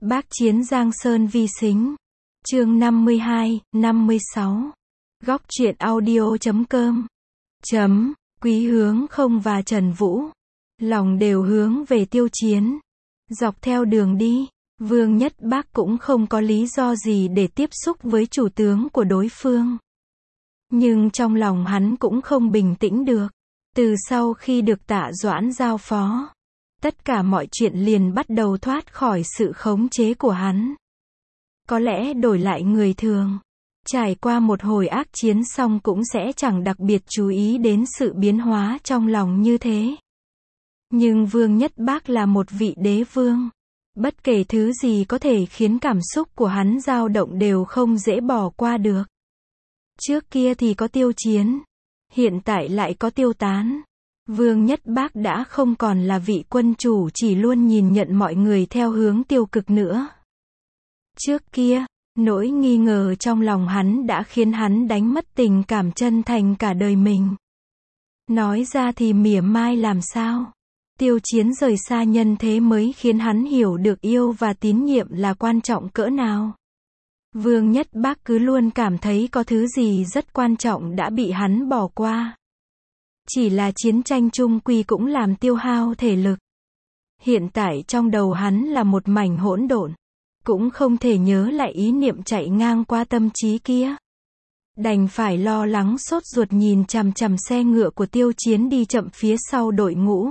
Bác chiến Giang Sơn vi sính. Chương 52, 56. Góc truyện audio.com. Quý Hướng Không và Trần Vũ lòng đều hướng về Tiêu Chiến. Dọc theo đường đi, Vương Nhất Bác cũng không có lý do gì để tiếp xúc với chủ tướng của đối phương. Nhưng trong lòng hắn cũng không bình tĩnh được. Từ sau khi được Tạ Doãn giao phó, tất cả mọi chuyện liền bắt đầu thoát khỏi sự khống chế của hắn. Có lẽ đổi lại người thường, trải qua một hồi ác chiến xong cũng sẽ chẳng đặc biệt chú ý đến sự biến hóa trong lòng như thế. Nhưng Vương Nhất Bác là một vị đế vương. Bất kể thứ gì có thể khiến cảm xúc của hắn dao động đều không dễ bỏ qua được. Trước kia thì có Tiêu Chiến, hiện tại lại có Tiêu Tán. Vương Nhất Bác đã không còn là vị quân chủ chỉ luôn nhìn nhận mọi người theo hướng tiêu cực nữa. Trước kia, nỗi nghi ngờ trong lòng hắn đã khiến hắn đánh mất tình cảm chân thành cả đời mình. Nói ra thì mỉa mai làm sao. Tiêu Chiến rời xa nhân thế mới khiến hắn hiểu được yêu và tín nhiệm là quan trọng cỡ nào. Vương Nhất Bác cứ luôn cảm thấy có thứ gì rất quan trọng đã bị hắn bỏ qua. Chỉ là chiến tranh chung quy cũng làm tiêu hao thể lực. Hiện tại trong đầu hắn là một mảnh hỗn độn. Cũng không thể nhớ lại ý niệm chạy ngang qua tâm trí kia. Đành phải lo lắng sốt ruột nhìn chằm chằm xe ngựa của Tiêu Chiến đi chậm phía sau đội ngũ.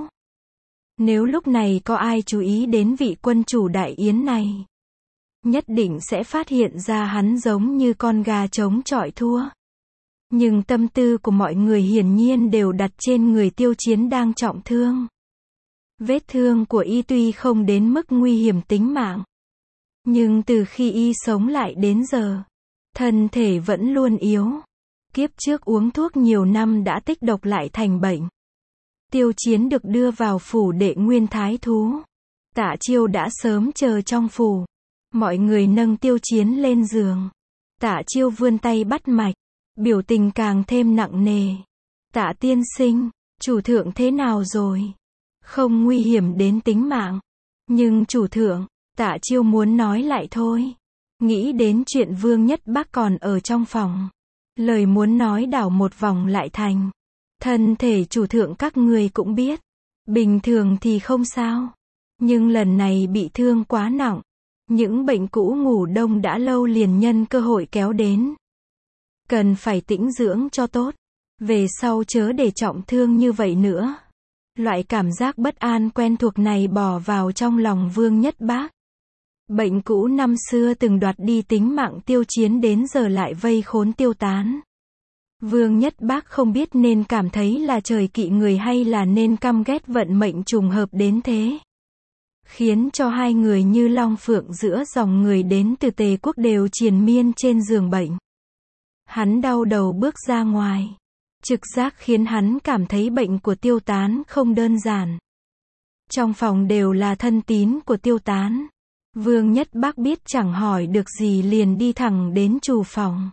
Nếu lúc này có ai chú ý đến vị quân chủ đại yến này, nhất định sẽ phát hiện ra hắn giống như con gà trống chọi thua. Nhưng tâm tư của mọi người hiển nhiên đều đặt trên người Tiêu Chiến đang trọng thương. Vết thương của y tuy không đến mức nguy hiểm tính mạng, nhưng từ khi y sống lại đến giờ, thân thể vẫn luôn yếu. Kiếp trước uống thuốc nhiều năm đã tích độc lại thành bệnh. Tiêu Chiến được đưa vào phủ đệ Nguyên Thái Thú. Tạ Chiêu đã sớm chờ trong phủ. Mọi người nâng Tiêu Chiến lên giường. Tạ Chiêu vươn tay bắt mạch, biểu tình càng thêm nặng nề. Tạ tiên sinh, chủ thượng thế nào rồi? Không nguy hiểm đến tính mạng. Nhưng chủ thượng, Tạ Chiêu muốn nói lại thôi. Nghĩ đến chuyện Vương Nhất Bác còn ở trong phòng. Lời muốn nói đảo một vòng lại thành. Thân thể chủ thượng các người cũng biết. Bình thường thì không sao. Nhưng lần này bị thương quá nặng. Những bệnh cũ ngủ đông đã lâu liền nhân cơ hội kéo đến. Cần phải tĩnh dưỡng cho tốt. Về sau chớ để trọng thương như vậy nữa. Loại cảm giác bất an quen thuộc này bò vào trong lòng Vương Nhất Bác. Bệnh cũ năm xưa từng đoạt đi tính mạng Tiêu Chiến đến giờ lại vây khốn Tiêu Tán. Vương Nhất Bác không biết nên cảm thấy là trời kỵ người hay là nên căm ghét vận mệnh trùng hợp đến thế. Khiến cho hai người như long phượng giữa dòng người đến từ Tề quốc đều triền miên trên giường bệnh. Hắn đau đầu bước ra ngoài. Trực giác khiến hắn cảm thấy bệnh của Tiêu Tán không đơn giản. Trong phòng đều là thân tín của Tiêu Tán. Vương Nhất Bác biết chẳng hỏi được gì liền đi thẳng đến chủ phòng.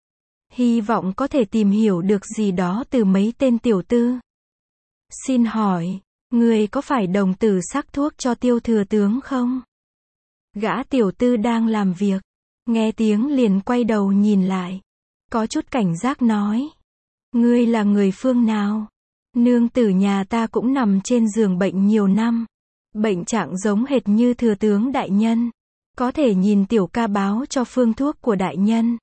Hy vọng có thể tìm hiểu được gì đó từ mấy tên tiểu tư. Xin hỏi, người có phải đồng tử sắc thuốc cho Tiêu thừa tướng không? Gã tiểu tư đang làm việc. Nghe tiếng liền quay đầu nhìn lại. Có chút cảnh giác nói. Ngươi là người phương nào? Nương tử nhà ta cũng nằm trên giường bệnh nhiều năm. Bệnh trạng giống hệt như thừa tướng đại nhân. Có thể nhìn tiểu ca báo cho phương thuốc của đại nhân.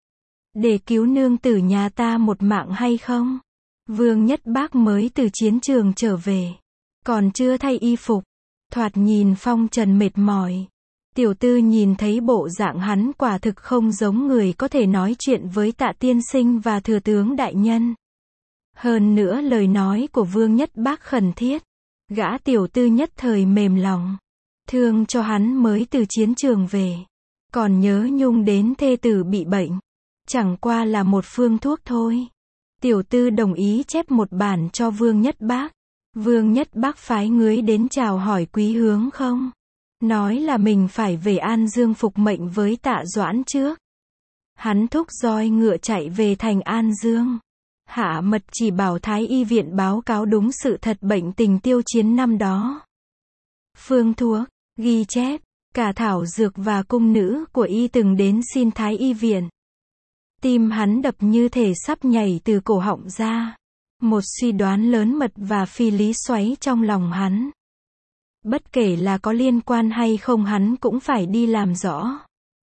Để cứu nương tử nhà ta một mạng hay không? Vương Nhất Bác mới từ chiến trường trở về. Còn chưa thay y phục. Thoạt nhìn phong trần mệt mỏi. Tiểu tư nhìn thấy bộ dạng hắn quả thực không giống người có thể nói chuyện với Tạ tiên sinh và thừa tướng đại nhân. Hơn nữa lời nói của Vương Nhất Bác khẩn thiết. Gã tiểu tư nhất thời mềm lòng. Thương cho hắn mới từ chiến trường về. Còn nhớ nhung đến thê tử bị bệnh. Chẳng qua là một phương thuốc thôi. Tiểu tư đồng ý chép một bản cho Vương Nhất Bác. Vương Nhất Bác phái người đến chào hỏi Quý Hướng Không. Nói là mình phải về An Dương phục mệnh với Tạ Doãn trước. Hắn thúc roi ngựa chạy về thành An Dương. Hạ mật chỉ bảo Thái y viện báo cáo đúng sự thật bệnh tình Tiêu Chiến năm đó. Phương thuốc, ghi chép, Cả thảo dược và cung nữ của y từng đến xin thái y viện. Tim hắn đập như thể sắp nhảy từ cổ họng ra. Một suy đoán lớn mật và phi lý xoáy trong lòng hắn. Bất kể là có liên quan hay không hắn cũng phải đi làm rõ.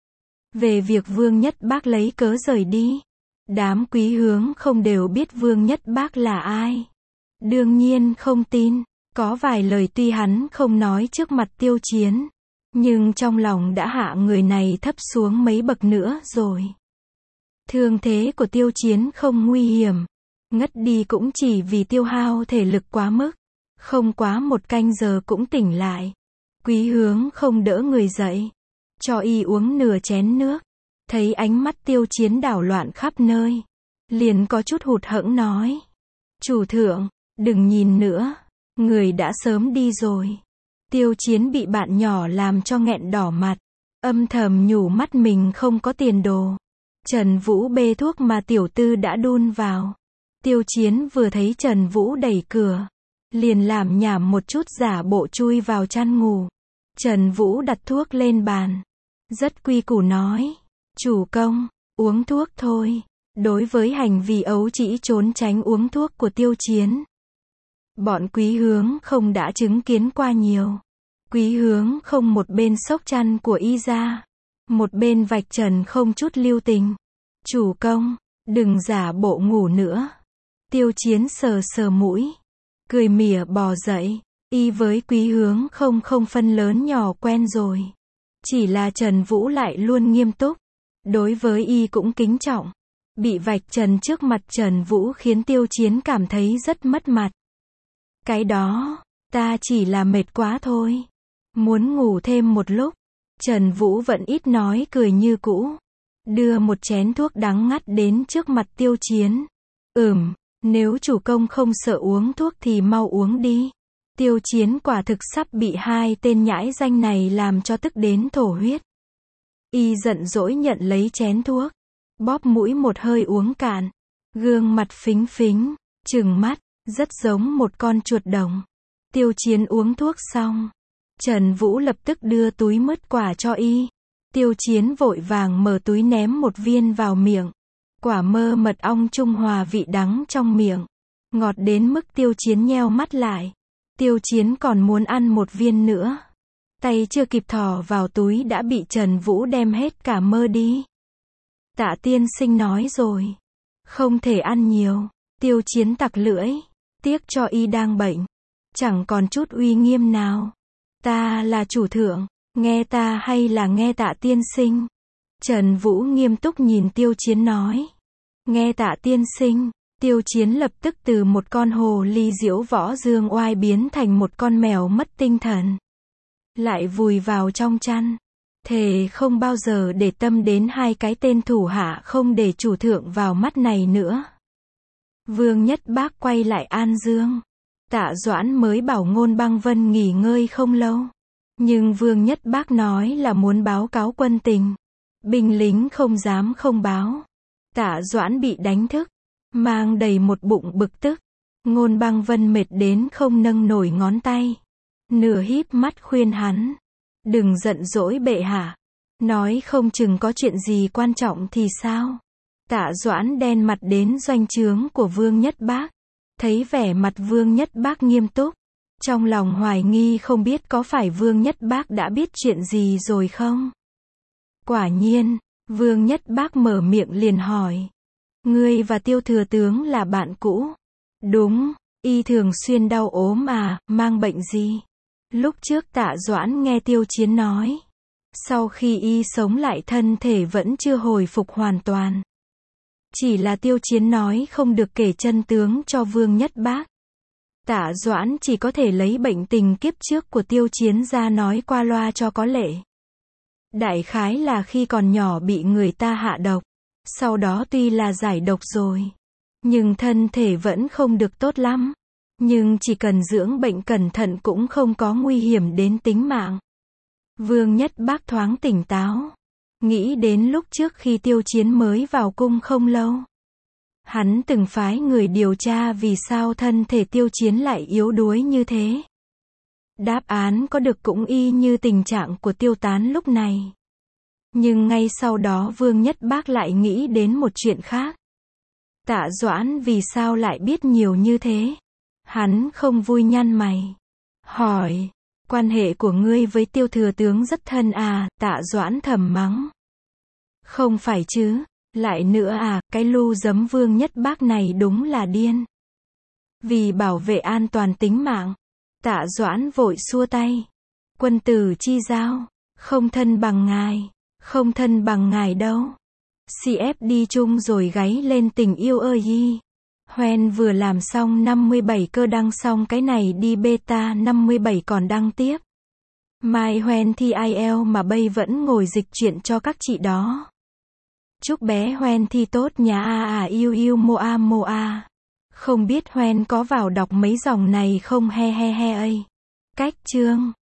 Về việc Vương Nhất Bác lấy cớ rời đi. Đám Quý Hướng không đều biết Vương Nhất Bác là ai. Đương nhiên không tin. Có vài lời tuy hắn không nói trước mặt Tiêu Chiến. Nhưng trong lòng đã hạ người này thấp xuống mấy bậc nữa rồi. Thương thế của Tiêu Chiến không nguy hiểm. Ngất đi cũng chỉ vì tiêu hao thể lực quá mức. Không quá 1 canh giờ cũng tỉnh lại. Quý Hướng không đỡ người dậy. Cho y uống nửa chén nước. Thấy ánh mắt Tiêu Chiến đảo loạn khắp nơi. Liền có chút hụt hẫng nói. Chủ thượng, đừng nhìn nữa. Người đã sớm đi rồi. Tiêu Chiến bị bạn nhỏ làm cho nghẹn đỏ mặt. Âm thầm nhủ mắt mình không có tiền đồ. Trần Vũ bê thuốc mà tiểu tư đã đun vào. Tiêu Chiến vừa thấy Trần Vũ đẩy cửa. Liền làm nhảm một chút giả bộ chui vào chăn ngủ. Trần Vũ đặt thuốc lên bàn. Rất quy củ nói. Chủ công, uống thuốc thôi. Đối với hành vi ấu trĩ trốn tránh uống thuốc của Tiêu Chiến. Bọn Quý Hướng không đã chứng kiến qua nhiều. Quý Hướng không một bên xốc chăn của y ra. Một bên vạch trần không chút lưu tình. Chủ công, đừng giả bộ ngủ nữa. Tiêu Chiến sờ sờ mũi. Cười mỉa bò dậy. Y với Quý Hướng không phân lớn nhỏ quen rồi. Chỉ là Trần Vũ lại luôn nghiêm túc. Đối với y cũng kính trọng. Bị vạch trần trước mặt Trần Vũ khiến Tiêu Chiến cảm thấy rất mất mặt. Cái đó, ta chỉ là mệt quá thôi. Muốn ngủ thêm một lúc. Trần Vũ vẫn ít nói cười như cũ. Đưa một chén thuốc đắng ngắt đến trước mặt Tiêu Chiến. Nếu chủ công không sợ uống thuốc thì mau uống đi. Tiêu Chiến quả thực sắp bị 2 tên nhãi danh này làm cho tức đến thổ huyết. Y giận dỗi nhận lấy chén thuốc. Bóp mũi một hơi uống cạn. Gương mặt phính phính, trừng mắt, rất giống một con chuột đồng. Tiêu Chiến uống thuốc xong. Trần Vũ lập tức đưa túi mứt quả cho y. Tiêu Chiến vội vàng mở túi ném một viên vào miệng. Quả mơ mật ong trung hòa vị đắng trong miệng. Ngọt đến mức Tiêu Chiến nheo mắt lại. Tiêu Chiến còn muốn ăn một viên nữa. Tay chưa kịp thò vào túi đã bị Trần Vũ đem hết cả mơ đi. Tạ tiên sinh nói rồi. Không thể ăn nhiều. Tiêu Chiến tặc lưỡi. Tiếc cho y đang bệnh. Chẳng còn chút uy nghiêm nào. Ta là chủ thượng. Nghe ta hay là nghe Tạ tiên sinh? Trần Vũ nghiêm túc nhìn Tiêu Chiến nói. Nghe Tạ tiên sinh. Tiêu Chiến lập tức từ một con hồ ly diễu võ dương oai biến thành một con mèo mất tinh thần. Lại vùi vào trong chăn. Thề không bao giờ để tâm đến 2 cái tên thủ hạ không để chủ thượng vào mắt này nữa. Vương Nhất Bác quay lại An Dương. Tạ Doãn mới bảo Ngôn Băng Vân nghỉ ngơi không lâu. Nhưng Vương Nhất Bác nói là muốn báo cáo quân tình. Binh lính không dám không báo. Tạ Doãn bị đánh thức. Mang đầy một bụng bực tức. Ngôn Băng Vân mệt đến không nâng nổi ngón tay. Nửa híp mắt khuyên hắn. Đừng giận dỗi bệ hạ. Nói không chừng có chuyện gì quan trọng thì sao? Tạ Doãn đen mặt đến doanh trướng của Vương Nhất Bác. Thấy vẻ mặt Vương Nhất Bác nghiêm túc. Trong lòng hoài nghi không biết có phải Vương Nhất Bác đã biết chuyện gì rồi không? Quả nhiên, Vương Nhất Bác mở miệng liền hỏi. Ngươi và Tiêu thừa tướng là bạn cũ? Đúng, y thường xuyên đau ốm à, mang bệnh gì? Lúc trước Tạ Doãn nghe Tiêu Chiến nói. Sau khi y sống lại thân thể vẫn chưa hồi phục hoàn toàn. Chỉ là Tiêu Chiến nói không được kể chân tướng cho Vương Nhất Bác. Tạ Doãn chỉ có thể lấy bệnh tình kiếp trước của Tiêu Chiến ra nói qua loa cho có lệ. Đại khái là khi còn nhỏ bị người ta hạ độc. Sau đó tuy là giải độc rồi. Nhưng thân thể vẫn không được tốt lắm. Nhưng chỉ cần dưỡng bệnh cẩn thận cũng không có nguy hiểm đến tính mạng. Vương Nhất Bác thoáng tỉnh táo. Nghĩ đến lúc trước khi Tiêu Chiến mới vào cung không lâu. Hắn từng phái người điều tra vì sao thân thể Tiêu Chiến lại yếu đuối như thế. Đáp án có được cũng y như tình trạng của Tiêu Tán lúc này. Nhưng ngay sau đó Vương Nhất Bác lại nghĩ đến một chuyện khác. Tạ Doãn vì sao lại biết nhiều như thế? Hắn không vui nhăn mày. Hỏi, quan hệ của ngươi với Tiêu thừa tướng rất thân à, Tạ Doãn thầm mắng. Không phải chứ, lại nữa à, cái lu giấm Vương Nhất Bác này đúng là điên. Vì bảo vệ an toàn tính mạng, Tạ Doãn vội xua tay. Quân tử chi giao, không thân bằng ngài, không thân bằng ngài đâu. CF đi chung rồi gáy lên tình yêu ơi y. Hoen vừa làm xong 57 cơ đăng xong cái này đi beta 57 còn đăng tiếp. Mai Hoen thi IELTS mà bây vẫn ngồi dịch chuyện cho các chị đó. Chúc bé Hoen thi tốt nhà yêu yêu moa moa. Không biết Hoen có vào đọc mấy dòng này không he he he ây. Cách chương